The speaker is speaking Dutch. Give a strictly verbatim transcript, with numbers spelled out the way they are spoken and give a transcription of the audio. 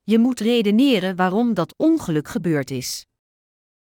Je moet redeneren waarom dat ongeluk gebeurd is.